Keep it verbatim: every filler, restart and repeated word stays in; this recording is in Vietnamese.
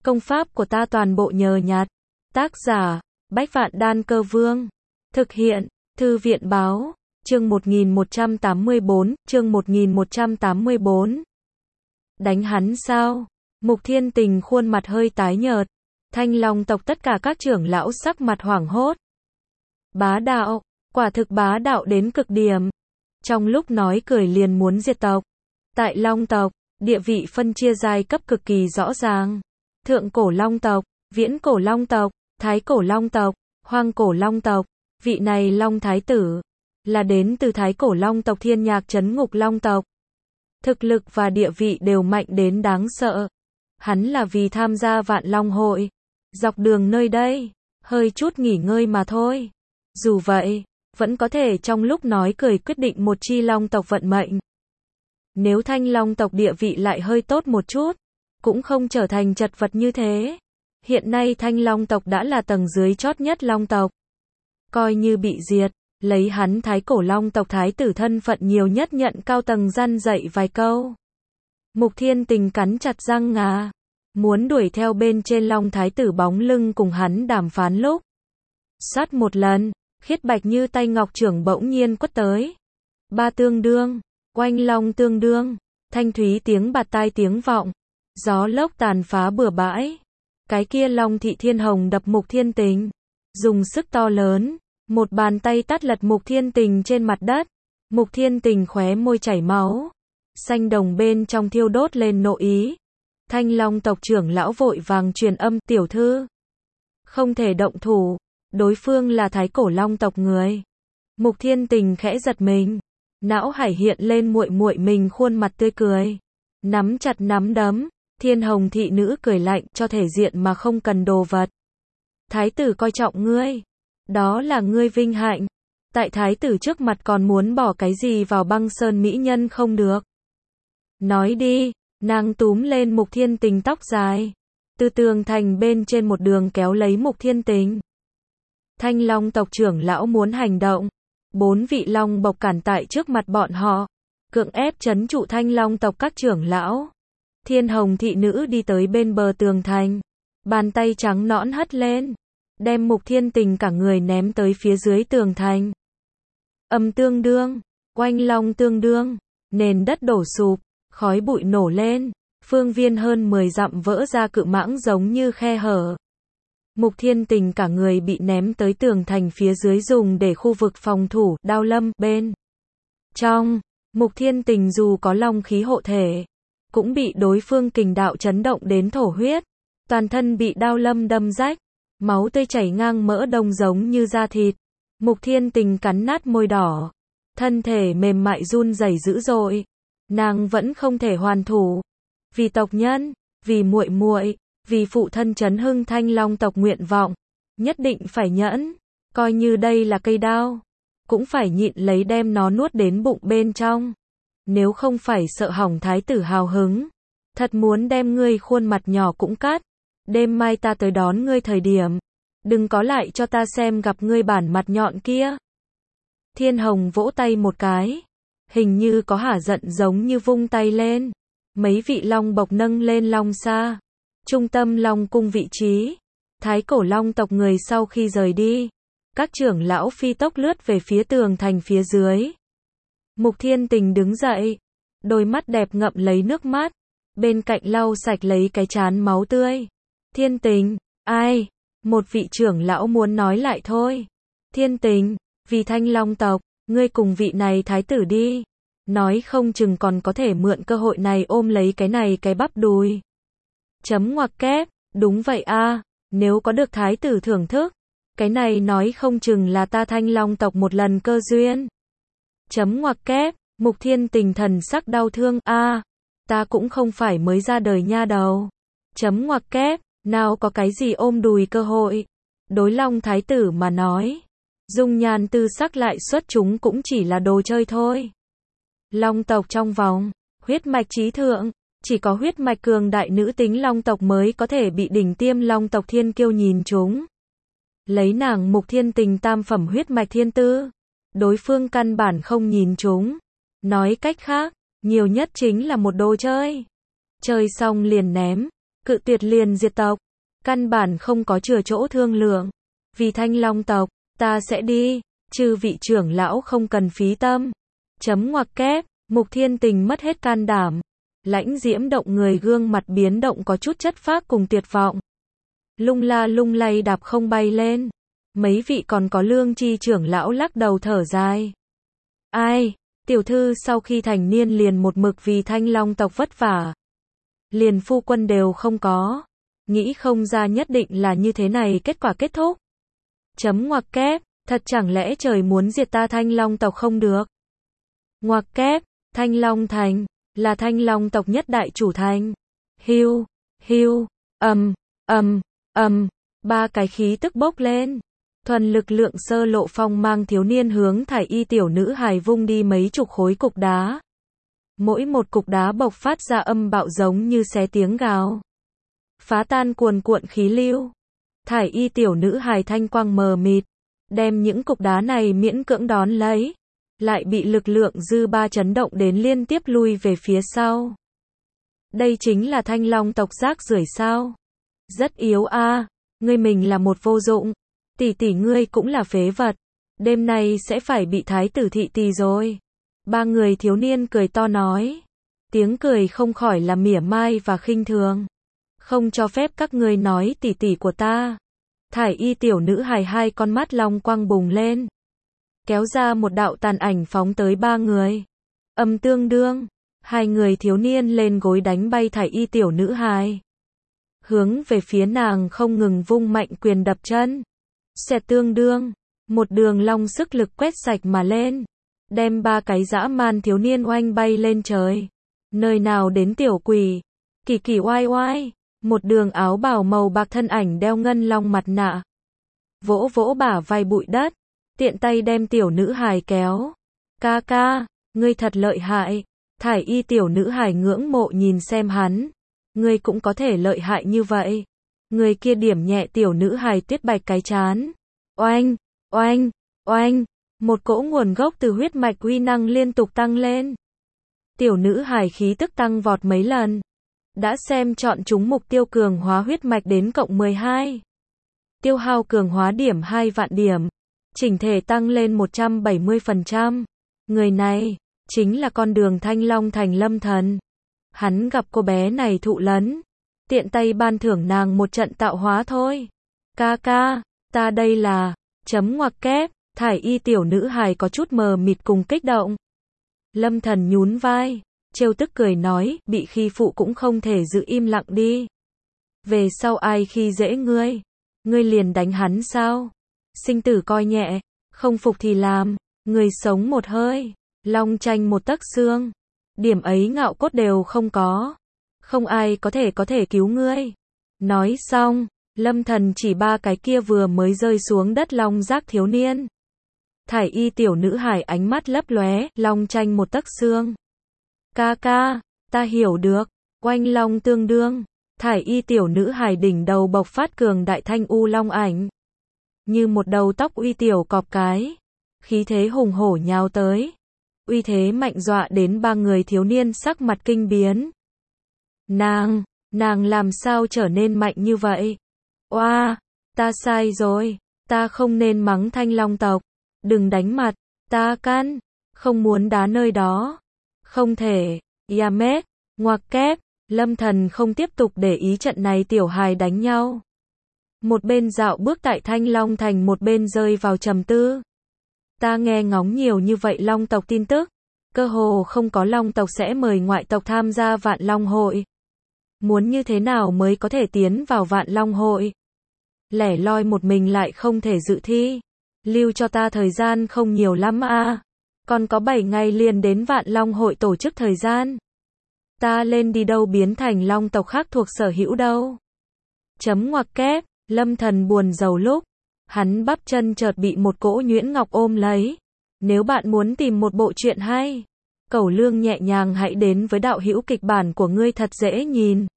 Công pháp của ta toàn bộ nhờ nhặt. Tác giả, Bách Vạn Đan Cơ Vương. Thực hiện, Thư viện Báo. Chương một nghìn một trăm tám mươi bốn, chương một nghìn một trăm tám mươi bốn. Đánh hắn sao? Mục Thiên Tình khuôn mặt hơi tái nhợt. Thanh Long tộc tất cả các trưởng lão sắc mặt hoảng hốt. Bá đạo, quả thực bá đạo đến cực điểm. Trong lúc nói cười liền muốn diệt tộc. Tại Long tộc, địa vị phân chia giai cấp cực kỳ rõ ràng. Thượng cổ Long tộc, viễn cổ Long tộc, thái cổ Long tộc, hoang cổ Long tộc. Vị này Long Thái tử là đến từ thái cổ Long tộc Thiên Nhạc Trấn Ngục Long tộc. Thực lực và địa vị đều mạnh đến đáng sợ. Hắn là vì tham gia Vạn Long hội. Dọc đường nơi đây, hơi chút nghỉ ngơi mà thôi. Dù vậy, vẫn có thể trong lúc nói cười quyết định một chi Long tộc vận mệnh. Nếu Thanh Long tộc địa vị lại hơi tốt một chút, cũng không trở thành chật vật như thế. Hiện nay Thanh Long tộc đã là tầng dưới chót nhất Long tộc. Coi như bị diệt, lấy hắn thái cổ Long tộc thái tử thân phận nhiều nhất nhận cao tầng răn dạy vài câu. Mục Thiên Tình cắn chặt răng ngà, muốn đuổi theo bên trên Long thái tử bóng lưng cùng hắn đàm phán lúc. Sát một lần, khiết bạch như tay ngọc trưởng bỗng nhiên quất tới. Ba tương đương, oanh long tương đương, thanh thúy tiếng bạt tai tiếng vọng. Gió lốc tàn phá bừa bãi. Cái kia Long thị thiên hồng đập Mục Thiên Tình. Dùng sức to lớn, một bàn tay tát lật Mục Thiên Tình trên mặt đất. Mục Thiên Tình khóe môi chảy máu. Xanh đồng bên trong thiêu đốt lên nội ý. Thanh Long tộc trưởng lão vội vàng truyền âm, tiểu thư. Không thể động thủ, đối phương là thái cổ Long tộc người. Mục Thiên Tình khẽ giật mình. Não hải hiện lên muội muội mình khuôn mặt tươi cười. Nắm chặt nắm đấm. Thiên hồng thị nữ cười lạnh, cho thể diện mà không cần đồ vật. Thái tử coi trọng ngươi. Đó là ngươi vinh hạnh. Tại thái tử trước mặt còn muốn bỏ cái gì vào băng sơn mỹ nhân không được. Nói đi, nàng túm lên Mục Thiên Tình tóc dài. Từ tường thành bên trên một đường kéo lấy Mục Thiên Tình. Thanh Long tộc trưởng lão muốn hành động. Bốn vị Long bộc cản tại trước mặt bọn họ. Cưỡng ép trấn trụ Thanh Long tộc các trưởng lão. Thiên hồng thị nữ đi tới bên bờ tường thành. Bàn tay trắng nõn hất lên. Đem Mục Thiên Tình cả người ném tới phía dưới tường thành. Âm tương đương. Oanh long tương đương. Nền đất đổ sụp. Khói bụi nổ lên. Phương viên hơn mười dặm vỡ ra cự mãng giống như khe hở. Mục Thiên Tình cả người bị ném tới tường thành phía dưới dùng để khu vực phòng thủ. Đao lâm bên trong. Mục Thiên Tình dù có long khí hộ thể, cũng bị đối phương kình đạo chấn động đến thổ huyết. Toàn thân bị đao lâm đâm rách. Máu tươi chảy ngang mỡ đông giống như da thịt. Mục Thiên Tình cắn nát môi đỏ. Thân thể mềm mại run rẩy dữ dội. Nàng vẫn không thể hoàn thủ. Vì tộc nhân, vì muội muội, vì phụ thân trấn hưng Thanh Long tộc nguyện vọng. Nhất định phải nhẫn. Coi như đây là cây đao. Cũng phải nhịn lấy đem nó nuốt đến bụng bên trong. Nếu không phải sợ hỏng thái tử hào hứng. Thật muốn đem ngươi khuôn mặt nhỏ cũng cắt. Đêm mai ta tới đón ngươi thời điểm. Đừng có lại cho ta xem gặp ngươi bản mặt nhọn kia. Thiên hồng vỗ tay một cái. Hình như có hả giận giống như vung tay lên. Mấy vị long bộc nâng lên long xa. Trung tâm long cung vị trí. Thái cổ Long tộc người sau khi rời đi. Các trưởng lão phi tốc lướt về phía tường thành phía dưới. Mục Thiên Tình đứng dậy. Đôi mắt đẹp ngậm lấy nước mắt. Bên cạnh lau sạch lấy cái trán máu tươi. Thiên Tình, ai? Một vị trưởng lão muốn nói lại thôi. Thiên Tình, vì Thanh Long tộc, ngươi cùng vị này thái tử đi. Nói không chừng còn có thể mượn cơ hội này ôm lấy cái này cái bắp đùi. Chấm ngoặc kép, đúng vậy a, nếu có được thái tử thưởng thức. Cái này nói không chừng là ta Thanh Long tộc một lần cơ duyên. Chấm ngoặc kép, Mục Thiên Tình thần sắc đau thương, a, ta cũng không phải mới ra đời nha đầu. Chấm ngoặc kép, nào có cái gì ôm đùi cơ hội. Đối Long thái tử mà nói, dung nhan tư sắc lại xuất chúng cũng chỉ là đồ chơi thôi. Long tộc trong vòng, huyết mạch chí thượng, chỉ có huyết mạch cường đại nữ tính Long tộc mới có thể bị đỉnh tiêm Long tộc thiên kiêu nhìn chúng. Lấy nàng Mục Thiên Tình tam phẩm huyết mạch thiên tư, đối phương căn bản không nhìn chúng. Nói cách khác, nhiều nhất chính là một đồ chơi. Chơi xong liền ném. cự tuyệt liền diệt tộc. Căn bản không có chừa chỗ thương lượng. Vì Thanh Long tộc, ta sẽ đi, chư vị trưởng lão không cần phí tâm. Chấm ngoặc kép, Mục Thiên Tình mất hết can đảm. Lãnh Diễm động người gương mặt biến động có chút chất phác cùng tuyệt vọng. Lung la lung lay đạp không bay lên. Mấy vị còn có lương chi trưởng lão lắc đầu thở dài. Ai, tiểu thư sau khi thành niên liền một mực vì Thanh Long tộc vất vả. Liền phu quân đều không có. Nghĩ không ra nhất định là như thế này kết quả kết thúc. Chấm ngoặc kép, thật chẳng lẽ trời muốn diệt ta Thanh Long tộc không được. Ngoặc kép, Thanh Long thành, là Thanh Long tộc nhất đại chủ thành. Hiu, hiu, ầm, ầm, ầm, ba cái khí tức bốc lên. Thuần lực lượng sơ lộ phong mang thiếu niên hướng thải y tiểu nữ hài vung đi mấy chục khối cục đá. Mỗi một cục đá bộc phát ra âm bạo giống như xé tiếng gào. Phá tan cuồn cuộn khí lưu. Thải y tiểu nữ hài thanh quang mờ mịt. Đem những cục đá này miễn cưỡng đón lấy. Lại bị lực lượng dư ba chấn động đến liên tiếp lui về phía sau. Đây chính là Thanh Long tộc rác rưởi sao? Rất yếu a, à. Ngươi mình là một vô dụng. Tỷ tỷ ngươi cũng là phế vật. Đêm nay sẽ phải bị thái tử thị tì rồi. Ba người thiếu niên cười to nói. Tiếng cười không khỏi là mỉa mai và khinh thường. Không cho phép các ngươi nói tỷ tỷ của ta. Thải y tiểu nữ hài hai con mắt long quang bùng lên. Kéo ra một đạo tàn ảnh phóng tới ba người. Âm tương đương. Hai người thiếu niên lên gối đánh bay thải y tiểu nữ hài. Hướng về phía nàng không ngừng vung mạnh quyền đập chân. Xẹt tương đương. Một đường long sức lực quét sạch mà lên. Đem ba cái dã man thiếu niên oanh bay lên trời. Nơi nào đến tiểu quỷ. Kỳ kỳ oai oai. Một đường áo bào màu bạc thân ảnh đeo ngân long mặt nạ. Vỗ vỗ bả vai bụi đất. Tiện tay đem tiểu nữ hài kéo. Ca ca, ngươi thật lợi hại. Thải y tiểu nữ hài ngưỡng mộ nhìn xem hắn. Ngươi cũng có thể lợi hại như vậy. Người kia điểm nhẹ tiểu nữ hài tuyết bạch cái chán. Oanh, oanh, oanh. Một cỗ nguồn gốc từ huyết mạch uy năng liên tục tăng lên. Tiểu nữ hài khí tức tăng vọt mấy lần. Đã xem chọn chúng mục tiêu cường hóa huyết mạch đến cộng mười hai. Tiêu hao cường hóa điểm hai vạn điểm. Chỉnh thể tăng lên một trăm bảy mươi phần trăm. Người này, chính là con đường Thanh Long thành Lâm Thần. Hắn gặp cô bé này thụ lấn. Tiện tay ban thưởng nàng một trận tạo hóa thôi. Ca ca, ta đây là, chấm ngoặc kép, thải y tiểu nữ hài có chút mờ mịt cùng kích động. Lâm Thần nhún vai, trêu tức cười nói, bị khi phụ cũng không thể giữ im lặng đi. Về sau ai khi dễ ngươi, ngươi liền đánh hắn sao? Sinh tử coi nhẹ, không phục thì làm, người sống một hơi, long tranh một tấc xương. Điểm ấy ngạo cốt đều không có. Không ai có thể có thể cứu ngươi. Nói xong, Lâm Thần chỉ ba cái kia vừa mới rơi xuống đất long giác thiếu niên. Thải y tiểu nữ hài ánh mắt lấp lóe, long tranh một tấc xương. Ca ca, ta hiểu được, oanh long tương đương. Thải y tiểu nữ hài đỉnh đầu bộc phát cường đại thanh u long ảnh. Như một đầu tóc uy tiểu cọp cái. Khí thế hùng hổ nhào tới. Uy thế mạnh dọa đến ba người thiếu niên sắc mặt kinh biến. Nàng, nàng làm sao trở nên mạnh như vậy? Oa, ta sai rồi, ta không nên mắng Thanh Long tộc. Đừng đánh mặt, ta can, không muốn đá nơi đó. Không thể, Yamet, ngoặc kép, Lâm Thần không tiếp tục để ý trận này tiểu hài đánh nhau. Một bên dạo bước tại Thanh Long thành một bên rơi vào trầm tư. Ta nghe ngóng nhiều như vậy Long tộc tin tức. Cơ hồ không có Long tộc sẽ mời ngoại tộc tham gia Vạn Long hội. Muốn như thế nào mới có thể tiến vào Vạn Long hội? Lẻ loi một mình lại không thể dự thi. Lưu cho ta thời gian không nhiều lắm à. Còn có bảy ngày liền đến Vạn Long hội tổ chức thời gian. Ta lên đi đâu biến thành Long tộc khác thuộc sở hữu đâu. Chấm ngoặc kép, Lâm Thần buồn rầu lúc. Hắn bắp chân chợt bị một cỗ nhuyễn ngọc ôm lấy. Nếu bạn muốn tìm một bộ truyện hay, Cẩu Lương nhẹ nhàng hãy đến với đạo hữu kịch bản của ngươi thật dễ nhìn.